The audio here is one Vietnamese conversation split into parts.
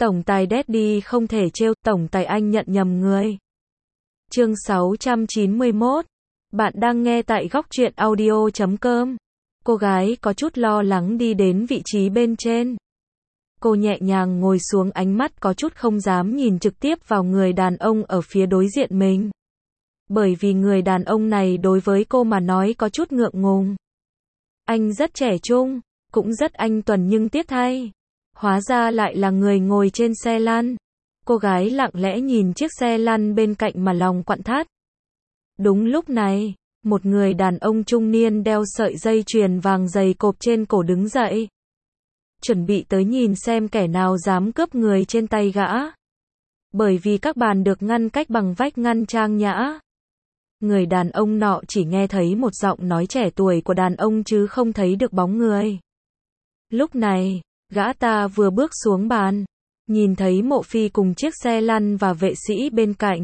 Tổng tài Daddy không thể trêu, tổng tài anh nhận nhầm người. Chương 691. Bạn đang nghe tại góc truyện audio.com. Cô gái có chút lo lắng đi đến vị trí bên trên. Cô nhẹ nhàng ngồi xuống, ánh mắt có chút không dám nhìn trực tiếp vào người đàn ông ở phía đối diện mình. Bởi vì người đàn ông này đối với cô mà nói có chút ngượng ngùng. Anh rất trẻ trung, cũng rất anh tuần, nhưng tiếc thay, hóa ra lại là người ngồi trên xe lăn. Cô gái lặng lẽ nhìn chiếc xe lăn bên cạnh mà lòng quặn thắt. Đúng lúc này, một người đàn ông trung niên đeo sợi dây chuyền vàng dày cộp trên cổ đứng dậy. Chuẩn bị tới nhìn xem kẻ nào dám cướp người trên tay gã. Bởi vì các bàn được ngăn cách bằng vách ngăn trang nhã. Người đàn ông nọ chỉ nghe thấy một giọng nói trẻ tuổi của đàn ông chứ không thấy được bóng người. Lúc này, gã ta vừa bước xuống bàn, nhìn thấy Mộ Phi cùng chiếc xe lăn và vệ sĩ bên cạnh.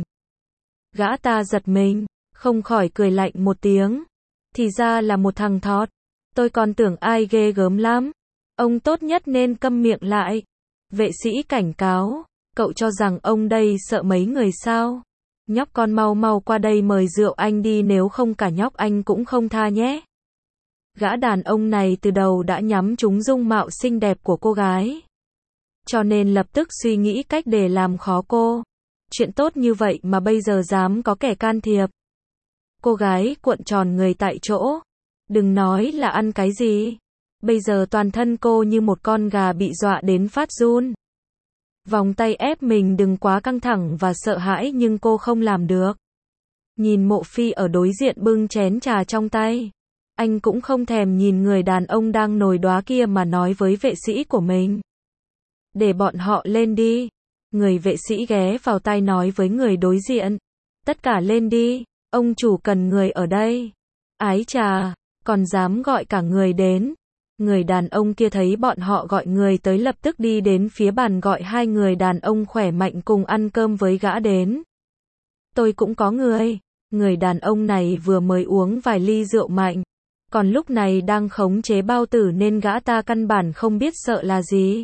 Gã ta giật mình, không khỏi cười lạnh một tiếng. Thì ra là một thằng thọt, tôi còn tưởng ai ghê gớm lắm. Ông tốt nhất nên câm miệng lại. Vệ sĩ cảnh cáo, cậu cho rằng ông đây sợ mấy người sao? Nhóc con mau mau qua đây mời rượu anh đi, nếu không cả nhóc anh cũng không tha nhé. Gã đàn ông này từ đầu đã nhắm trúng dung mạo xinh đẹp của cô gái. Cho nên lập tức suy nghĩ cách để làm khó cô. Chuyện tốt như vậy mà bây giờ dám có kẻ can thiệp. Cô gái cuộn tròn người tại chỗ. Đừng nói là ăn cái gì. Bây giờ toàn thân cô như một con gà bị dọa đến phát run. Vòng tay ép mình đừng quá căng thẳng và sợ hãi, nhưng cô không làm được. Nhìn Mộ Phi ở đối diện bưng chén trà trong tay. Anh cũng không thèm nhìn người đàn ông đang nổi đoá kia mà nói với vệ sĩ của mình. Để bọn họ lên đi. Người vệ sĩ ghé vào tai nói với người đối diện. Tất cả lên đi, ông chủ cần người ở đây. Ái chà, còn dám gọi cả người đến. Người đàn ông kia thấy bọn họ gọi người tới lập tức đi đến phía bàn gọi hai người đàn ông khỏe mạnh cùng ăn cơm với gã đến. Tôi cũng có người. Người đàn ông này vừa mới uống vài ly rượu mạnh. Còn lúc này đang khống chế bao tử nên gã ta căn bản không biết sợ là gì.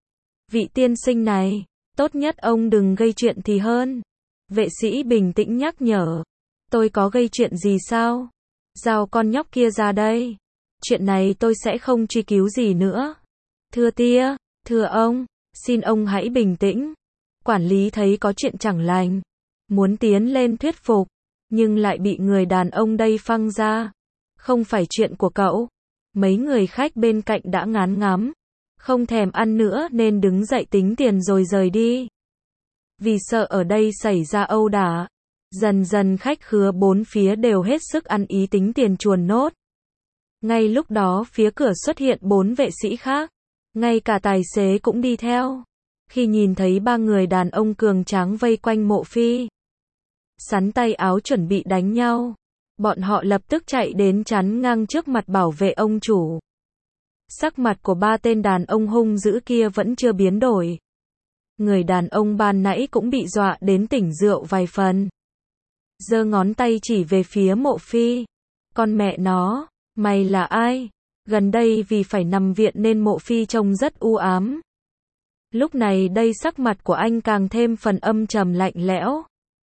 Vị tiên sinh này, tốt nhất ông đừng gây chuyện thì hơn. Vệ sĩ bình tĩnh nhắc nhở. Tôi có gây chuyện gì sao? Giao con nhóc kia ra đây. Chuyện này tôi sẽ không truy cứu gì nữa. Thưa ông, xin ông hãy bình tĩnh. Quản lý thấy có chuyện chẳng lành, muốn tiến lên thuyết phục, nhưng lại bị người đàn ông đây phăng ra. Không phải chuyện của cậu. Mấy người khách bên cạnh đã ngán ngắm, không thèm ăn nữa nên đứng dậy tính tiền rồi rời đi. Vì sợ ở đây xảy ra ẩu đả, dần dần khách khứa bốn phía đều hết sức ăn ý tính tiền chuồn nốt. Ngay lúc đó phía cửa xuất hiện 4 vệ sĩ khác, ngay cả tài xế cũng đi theo. Khi nhìn thấy 3 người đàn ông cường tráng vây quanh Mộ Phi, sắn tay áo chuẩn bị đánh nhau, bọn họ lập tức chạy đến chắn ngang trước mặt bảo vệ ông chủ. Sắc mặt của 3 tên đàn ông hung dữ kia vẫn chưa biến đổi. Người đàn ông ban nãy cũng bị dọa đến tỉnh rượu vài phần. Giơ ngón tay chỉ về phía Mộ Phi. Con mẹ nó, mày là ai? Gần đây vì phải nằm viện nên Mộ Phi trông rất u ám. Lúc này đây sắc mặt của anh càng thêm phần âm trầm lạnh lẽo.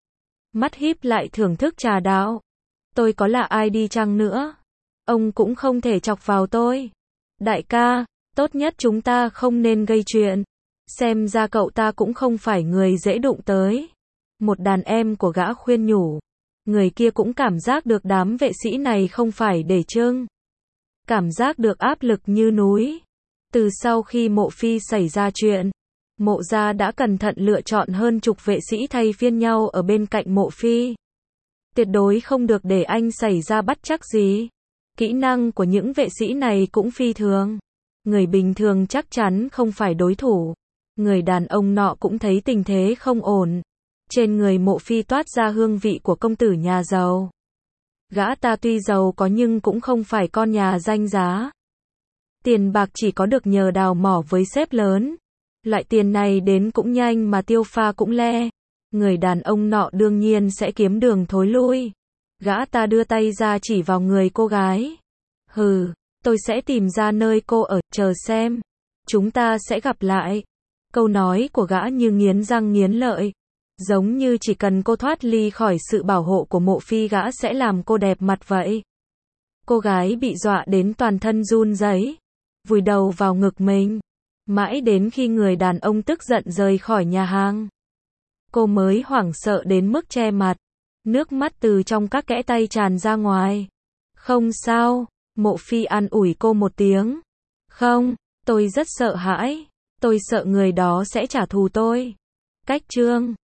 Mắt híp lại thưởng thức trà đạo. Tôi có là ai đi chăng nữa, ông cũng không thể chọc vào tôi. Đại ca, tốt nhất chúng ta không nên gây chuyện. Xem ra cậu ta cũng không phải người dễ đụng tới. Một đàn em của gã khuyên nhủ. Người kia cũng cảm giác được đám vệ sĩ này không phải để chưng. Cảm giác được áp lực như núi. Từ sau khi Mộ Phi xảy ra chuyện, Mộ gia đã cẩn thận lựa chọn hơn chục vệ sĩ thay phiên nhau ở bên cạnh Mộ Phi. Tuyệt đối không được để anh xảy ra bất trắc gì. Kỹ năng của những vệ sĩ này cũng phi thường. Người bình thường chắc chắn không phải đối thủ. Người đàn ông nọ cũng thấy tình thế không ổn. Trên người Mộ Phi toát ra hương vị của công tử nhà giàu. Gã ta tuy giàu có nhưng cũng không phải con nhà danh giá. Tiền bạc chỉ có được nhờ đào mỏ với sếp lớn. Loại tiền này đến cũng nhanh mà tiêu pha cũng le. Người đàn ông nọ đương nhiên sẽ kiếm đường thối lui. Gã ta đưa tay ra chỉ vào người cô gái. Hừ, tôi sẽ tìm ra nơi cô ở, chờ xem. Chúng ta sẽ gặp lại. Câu nói của gã như nghiến răng nghiến lợi. Giống như chỉ cần cô thoát ly khỏi sự bảo hộ của Mộ Phi gã sẽ làm cô đẹp mặt vậy. Cô gái bị dọa đến toàn thân run rẩy, vùi đầu vào ngực mình. Mãi đến khi người đàn ông tức giận rời khỏi nhà hàng, cô mới hoảng sợ đến mức che mặt. Nước mắt từ trong các kẽ tay tràn ra ngoài. Không sao, Mộ Phi an ủi cô một tiếng. Không, tôi rất sợ hãi. Tôi sợ người đó sẽ trả thù tôi. Cách chương